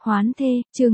Hoán thê, chương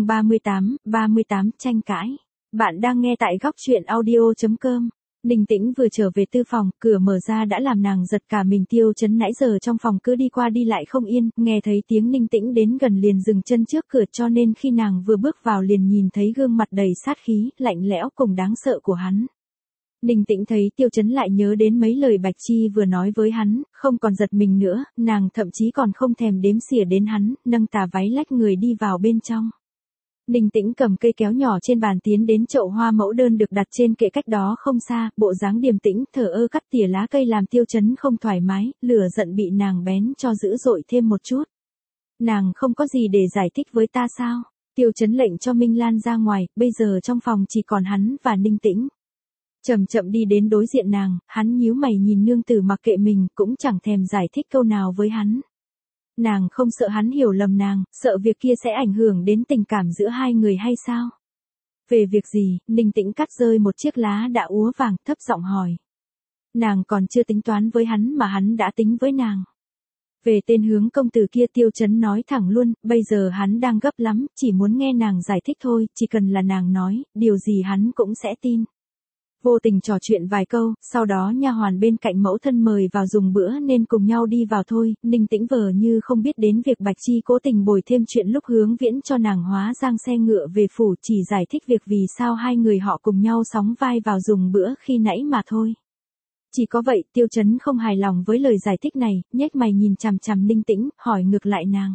38 tranh cãi. Bạn đang nghe tại góc truyện audio.com. Ninh Tĩnh vừa trở về tư phòng, cửa mở ra đã làm nàng giật cả mình. Tiêu Chấn nãy giờ trong phòng cứ đi qua đi lại không yên, nghe thấy tiếng Ninh Tĩnh đến gần liền dừng chân trước cửa, cho nên khi nàng vừa bước vào liền nhìn thấy gương mặt đầy sát khí, lạnh lẽo cùng đáng sợ của hắn. Ninh Tĩnh thấy Tiêu Chấn lại nhớ đến mấy lời Bạch Chi vừa nói với hắn, không còn giật mình nữa, nàng thậm chí còn không thèm đếm xỉa đến hắn, nâng tà váy lách người đi vào bên trong. Ninh Tĩnh cầm cây kéo nhỏ trên bàn tiến đến chậu hoa mẫu đơn được đặt trên kệ cách đó không xa, bộ dáng điềm tĩnh, thờ ơ cắt tỉa lá cây làm Tiêu Chấn không thoải mái, lửa giận bị nàng bén cho dữ dội thêm một chút. Nàng không có gì để giải thích với ta sao? Tiêu Chấn lệnh cho Minh Lan ra ngoài, bây giờ trong phòng chỉ còn hắn và Ninh Tĩnh. Chậm chậm đi đến đối diện nàng, hắn nhíu mày nhìn nương tử mặc kệ mình, cũng chẳng thèm giải thích câu nào với hắn. Nàng không sợ hắn hiểu lầm nàng, sợ việc kia sẽ ảnh hưởng đến tình cảm giữa hai người hay sao? Về việc gì? Ninh Tĩnh cắt rơi một chiếc lá đã úa vàng, thấp giọng hỏi. Nàng còn chưa tính toán với hắn mà hắn đã tính với nàng. Về tên Hướng công tử kia, Tiêu Chấn nói thẳng luôn, bây giờ hắn đang gấp lắm, chỉ muốn nghe nàng giải thích thôi, chỉ cần là nàng nói, điều gì hắn cũng sẽ tin. Vô tình trò chuyện vài câu, sau đó nha hoàn bên cạnh mẫu thân mời vào dùng bữa nên cùng nhau đi vào thôi. Ninh Tĩnh vờ như không biết đến việc Bạch Chi cố tình bồi thêm chuyện lúc Hướng Viễn cho nàng hóa giang xe ngựa về phủ, chỉ giải thích việc vì sao hai người họ cùng nhau sóng vai vào dùng bữa khi nãy mà thôi. Chỉ có vậy, Tiêu Chấn không hài lòng với lời giải thích này, nhếch mày nhìn chằm chằm Ninh Tĩnh, hỏi ngược lại nàng.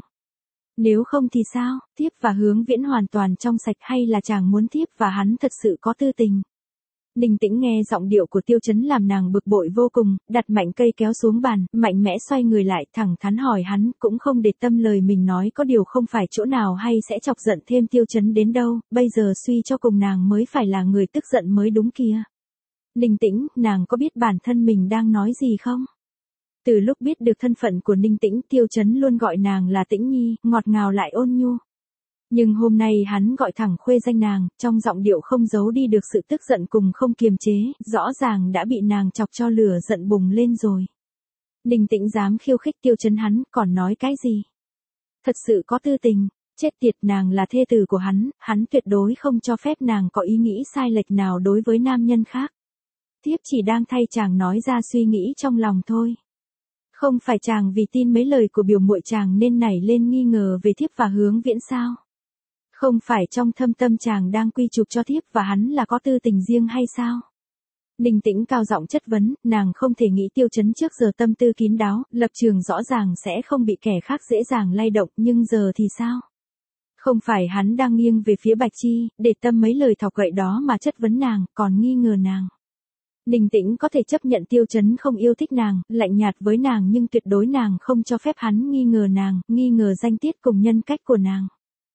Nếu không thì sao, Thiếp và Hướng Viễn hoàn toàn trong sạch hay là chàng muốn Thiếp và hắn thật sự có tư tình? Ninh Tĩnh nghe giọng điệu của Tiêu Chấn làm nàng bực bội vô cùng, đặt mạnh cây kéo xuống bàn, mạnh mẽ xoay người lại, thẳng thắn hỏi hắn, cũng không để tâm lời mình nói có điều không phải chỗ nào hay sẽ chọc giận thêm Tiêu Chấn đến đâu, bây giờ suy cho cùng nàng mới phải là người tức giận mới đúng kia. Ninh Tĩnh, nàng có biết bản thân mình đang nói gì không? Từ lúc biết được thân phận của Ninh Tĩnh, Tiêu Chấn luôn gọi nàng là Tĩnh Nhi, ngọt ngào lại ôn nhu. Nhưng hôm nay hắn gọi thẳng khuê danh nàng, trong giọng điệu không giấu đi được sự tức giận cùng không kiềm chế, rõ ràng đã bị nàng chọc cho lửa giận bùng lên rồi. Ninh Tĩnh dám khiêu khích Tiêu Chấn hắn, còn nói cái gì? Thật sự có tư tình, chết tiệt, nàng là thê tử của hắn tuyệt đối không cho phép nàng có ý nghĩ sai lệch nào đối với nam nhân khác. Thiếp chỉ đang thay chàng nói ra suy nghĩ trong lòng thôi. Không phải chàng vì tin mấy lời của biểu muội chàng nên nảy lên nghi ngờ về Thiếp và Hướng Viễn sao? Không phải trong thâm tâm chàng đang quy chụp cho Thiếp và hắn là có tư tình riêng hay sao? Ninh Tĩnh cao giọng chất vấn, nàng không thể nghĩ Tiêu Chấn trước giờ tâm tư kín đáo, lập trường rõ ràng sẽ không bị kẻ khác dễ dàng lay động, nhưng giờ thì sao? Không phải hắn đang nghiêng về phía Bạch Chi, để tâm mấy lời thọc gậy đó mà chất vấn nàng, còn nghi ngờ nàng. Ninh Tĩnh có thể chấp nhận Tiêu Chấn không yêu thích nàng, lạnh nhạt với nàng, nhưng tuyệt đối nàng không cho phép hắn nghi ngờ nàng, nghi ngờ danh tiết cùng nhân cách của nàng.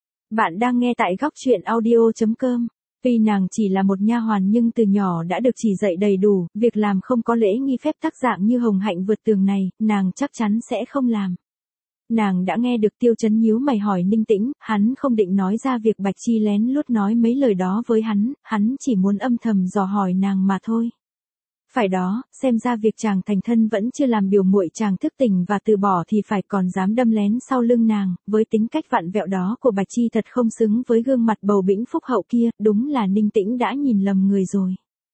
Bạn đang nghe tại góc truyện audio.com. Tuy nàng chỉ là một nha hoàn nhưng từ nhỏ đã được chỉ dạy đầy đủ, việc làm không có lễ nghi phép tắc dạng như hồng hạnh vượt tường này, nàng chắc chắn sẽ không làm. Nàng đã nghe được Tiêu Chấn nhíu mày hỏi Ninh Tĩnh, hắn không định nói ra việc Bạch Chi lén lút nói mấy lời đó với hắn chỉ muốn âm thầm dò hỏi nàng mà thôi. Phải đó, xem ra việc chàng thành thân vẫn chưa làm biểu muội chàng thức tỉnh và từ bỏ thì phải, còn dám đâm lén sau lưng nàng, với tính cách vặn vẹo đó của Bạch Chi thật không xứng với gương mặt bầu bĩnh phúc hậu kia, đúng là Ninh Tĩnh đã nhìn lầm người rồi.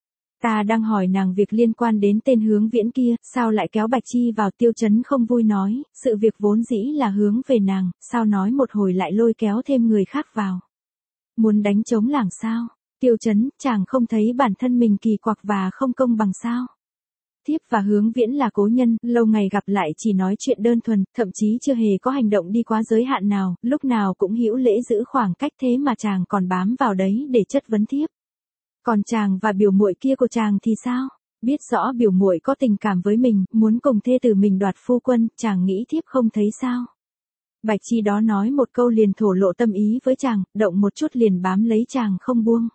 Ta đang hỏi nàng việc liên quan đến tên Hướng Viễn kia, sao lại kéo Bạch Chi vào? Tiêu Chấn không vui nói, sự việc vốn dĩ là hướng về nàng, sao nói một hồi lại lôi kéo thêm người khác vào. Muốn đánh trống lảng sao? Tiêu Chấn, chàng không thấy bản thân mình kỳ quặc và không công bằng sao? Thiếp và Hướng Viễn là cố nhân, lâu ngày gặp lại chỉ nói chuyện đơn thuần, thậm chí chưa hề có hành động đi quá giới hạn nào, lúc nào cũng hữu lễ giữ khoảng cách, thế mà chàng còn bám vào đấy để chất vấn Thiếp. Còn chàng và biểu muội kia của chàng thì sao? Biết rõ biểu muội có tình cảm với mình, muốn cùng thê tử mình đoạt phu quân, chàng nghĩ Thiếp không thấy sao? Bạch Chi đó nói một câu liền thổ lộ tâm ý với chàng, động một chút liền bám lấy chàng không buông.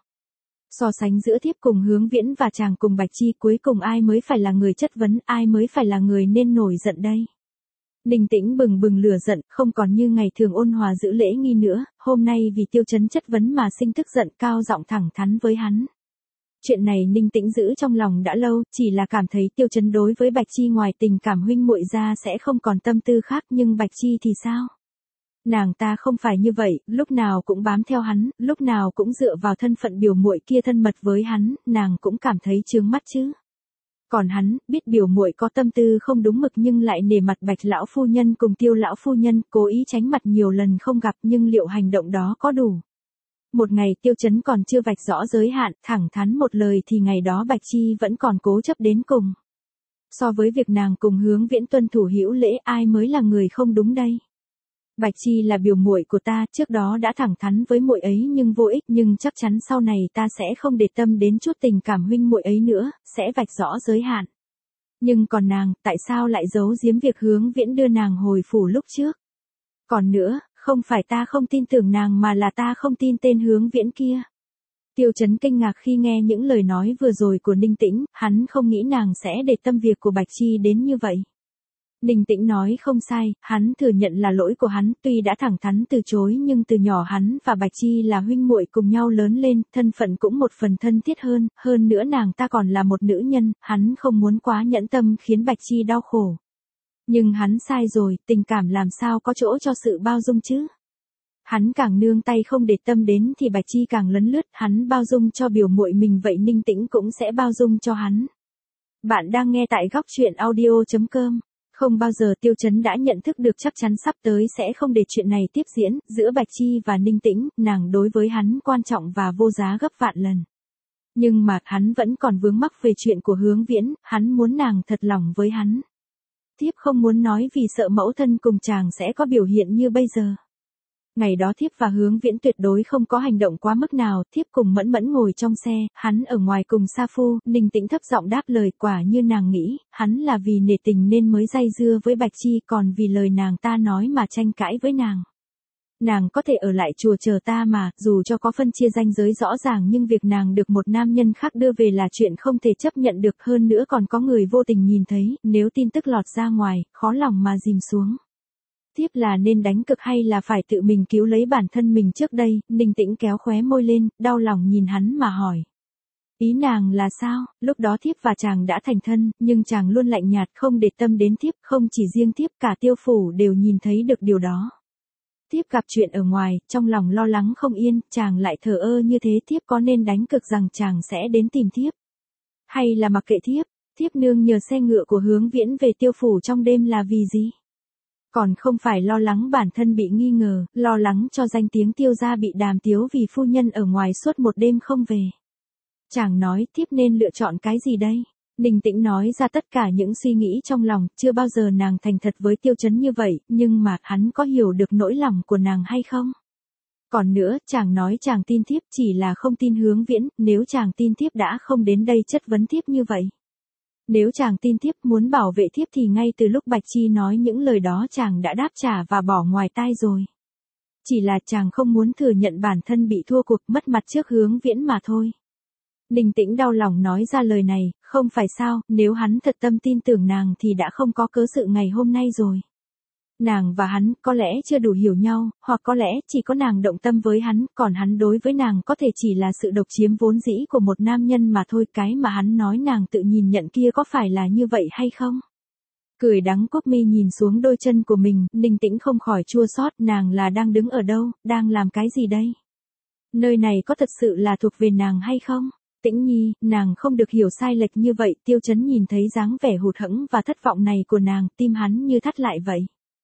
So sánh giữa Thiếp cùng Hướng Viễn và chàng cùng Bạch Chi, cuối cùng ai mới phải là người chất vấn, ai mới phải là người nên nổi giận đây? Ninh Tĩnh bừng bừng lửa giận, không còn như ngày thường ôn hòa giữ lễ nghi nữa, hôm nay vì Tiêu Chấn chất vấn mà sinh tức giận, cao giọng thẳng thắn với hắn. Chuyện này Ninh Tĩnh giữ trong lòng đã lâu, chỉ là cảm thấy Tiêu Chấn đối với Bạch Chi ngoài tình cảm huynh muội ra sẽ không còn tâm tư khác, nhưng Bạch Chi thì sao? Nàng ta không phải như vậy, lúc nào cũng bám theo hắn, lúc nào cũng dựa vào thân phận biểu muội kia thân mật với hắn, nàng cũng cảm thấy chướng mắt chứ. Còn hắn, biết biểu muội có tâm tư không đúng mực nhưng lại nể mặt Bạch lão phu nhân cùng Tiêu lão phu nhân, cố ý tránh mặt nhiều lần không gặp, nhưng liệu hành động đó có đủ? Một ngày Tiêu Chấn còn chưa vạch rõ giới hạn, thẳng thắn một lời thì ngày đó Bạch Chi vẫn còn cố chấp đến cùng. So với việc nàng cùng Hướng Viễn tuân thủ hữu lễ, ai mới là người không đúng đây? Bạch Chi là biểu muội của ta, trước đó đã thẳng thắn với muội ấy nhưng vô ích, nhưng chắc chắn sau này ta sẽ không để tâm đến chút tình cảm huynh muội ấy nữa, sẽ vạch rõ giới hạn. Nhưng còn nàng, tại sao lại giấu giếm việc Hướng Viễn đưa nàng hồi phủ lúc trước? Còn nữa, không phải ta không tin tưởng nàng mà là ta không tin tên Hướng Viễn kia. Tiêu Chấn kinh ngạc khi nghe những lời nói vừa rồi của Ninh Tĩnh, hắn không nghĩ nàng sẽ để tâm việc của Bạch Chi đến như vậy. Ninh Tĩnh nói không sai, hắn thừa nhận là lỗi của hắn, tuy đã thẳng thắn từ chối nhưng từ nhỏ hắn và Bạch Chi là huynh muội cùng nhau lớn lên, thân phận cũng một phần thân thiết hơn nữa nàng ta còn là một nữ nhân, hắn không muốn quá nhẫn tâm khiến Bạch Chi đau khổ. Nhưng hắn sai rồi, tình cảm làm sao có chỗ cho sự bao dung chứ? Hắn càng nương tay không để tâm đến thì Bạch Chi càng lấn lướt, hắn bao dung cho biểu muội mình vậy Ninh Tĩnh cũng sẽ bao dung cho hắn. Bạn đang nghe tại góc truyện audio.com. Không bao giờ Tiêu Chấn đã nhận thức được chắc chắn sắp tới sẽ không để chuyện này tiếp diễn, giữa Bạch Chi và Ninh Tĩnh, nàng đối với hắn quan trọng và vô giá gấp vạn lần. Nhưng mà hắn vẫn còn vướng mắc về chuyện của Hướng Viễn, hắn muốn nàng thật lòng với hắn. Thiếp không muốn nói vì sợ mẫu thân cùng chàng sẽ có biểu hiện như bây giờ. Ngày đó thiếp và Hướng Viễn tuyệt đối không có hành động quá mức nào, thiếp cùng Mẫn Mẫn ngồi trong xe, hắn ở ngoài cùng Sa Phu, Ninh Tĩnh thấp giọng đáp lời, quả như nàng nghĩ, hắn là vì nể tình nên mới day dưa với Bạch Chi, còn vì lời nàng ta nói mà tranh cãi với nàng. Nàng có thể ở lại chùa chờ ta mà, dù cho có phân chia ranh giới rõ ràng nhưng việc nàng được một nam nhân khác đưa về là chuyện không thể chấp nhận được, hơn nữa còn có người vô tình nhìn thấy, nếu tin tức lọt ra ngoài, khó lòng mà dìm xuống. Tiếp là nên đánh cực hay là phải tự mình cứu lấy bản thân mình trước đây? Ninh Tĩnh kéo khóe môi lên, đau lòng nhìn hắn mà hỏi. Ý nàng là sao? Lúc đó thiếp và chàng đã thành thân, nhưng chàng luôn lạnh nhạt không để tâm đến thiếp, không chỉ riêng thiếp cả Tiêu phủ đều nhìn thấy được điều đó. Thiếp gặp chuyện ở ngoài, trong lòng lo lắng không yên, chàng lại thờ ơ như thế, thiếp có nên đánh cực rằng chàng sẽ đến tìm thiếp? Hay là mặc kệ thiếp? Thiếp nương nhờ xe ngựa của Hướng Viễn về Tiêu phủ trong đêm là vì gì? Còn không phải lo lắng bản thân bị nghi ngờ, lo lắng cho danh tiếng Tiêu gia bị đàm tiếu vì phu nhân ở ngoài suốt một đêm không về. Chàng nói thiếp nên lựa chọn cái gì đây? Ninh Tĩnh nói ra tất cả những suy nghĩ trong lòng, chưa bao giờ nàng thành thật với Tiêu Chấn như vậy, nhưng mà hắn có hiểu được nỗi lòng của nàng hay không? Còn nữa, chàng nói chàng tin thiếp chỉ là không tin Hướng Viễn, nếu chàng tin thiếp đã không đến đây chất vấn thiếp như vậy. Nếu chàng tin thiếp muốn bảo vệ thiếp thì ngay từ lúc Bạch Chi nói những lời đó chàng đã đáp trả và bỏ ngoài tai rồi. Chỉ là chàng không muốn thừa nhận bản thân bị thua cuộc, mất mặt trước Hướng Viễn mà thôi. Ninh Tĩnh đau lòng nói ra lời này, không phải sao, nếu hắn thật tâm tin tưởng nàng thì đã không có cớ sự ngày hôm nay rồi. Nàng và hắn có lẽ chưa đủ hiểu nhau, hoặc có lẽ chỉ có nàng động tâm với hắn, còn hắn đối với nàng có thể chỉ là sự độc chiếm vốn dĩ của một nam nhân mà thôi. Cái mà hắn nói nàng tự nhìn nhận kia có phải là như vậy hay không? Cười đắng Cúc Mi nhìn xuống đôi chân của mình, Ninh Tĩnh không khỏi chua xót, nàng là đang đứng ở đâu, đang làm cái gì đây? Nơi này có thật sự là thuộc về nàng hay không? Tĩnh Nhi, nàng không được hiểu sai lệch như vậy. Tiêu Chấn nhìn thấy dáng vẻ hụt hẫng và thất vọng này của nàng, tim hắn như thắt lại vậy.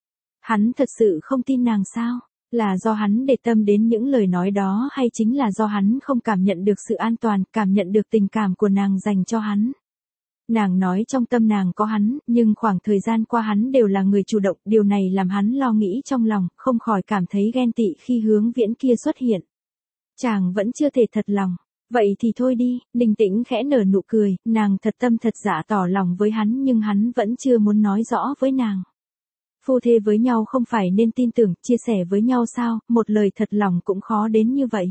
Hắn thật sự không tin nàng sao? Là do hắn để tâm đến những lời nói đó hay chính là do hắn không cảm nhận được sự an toàn, cảm nhận được tình cảm của nàng dành cho hắn? Nàng nói trong tâm nàng có hắn, nhưng khoảng thời gian qua hắn đều là người chủ động, điều này làm hắn lo nghĩ trong lòng, không khỏi cảm thấy ghen tị khi Hướng Viễn kia xuất hiện. Chàng vẫn chưa thể thật lòng. Vậy thì thôi đi, Ninh Tĩnh khẽ nở nụ cười, nàng thật tâm thật dạ tỏ lòng với hắn nhưng hắn vẫn chưa muốn nói rõ với nàng. Phu thê với nhau không phải nên tin tưởng, chia sẻ với nhau sao, một lời thật lòng cũng khó đến như vậy.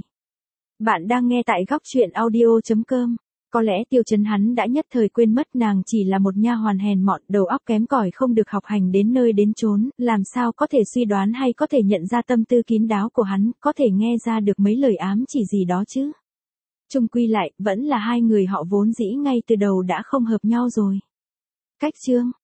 Bạn đang nghe tại góc truyện audio.com. Có lẽ Tiêu Chấn hắn đã nhất thời quên mất nàng chỉ là một nha hoàn hèn mọn, đầu óc kém cỏi không được học hành đến nơi đến chốn, làm sao có thể suy đoán hay có thể nhận ra tâm tư kín đáo của hắn, có thể nghe ra được mấy lời ám chỉ gì đó chứ. Chung quy lại, vẫn là hai người họ vốn dĩ ngay từ đầu đã không hợp nhau rồi. Cách chương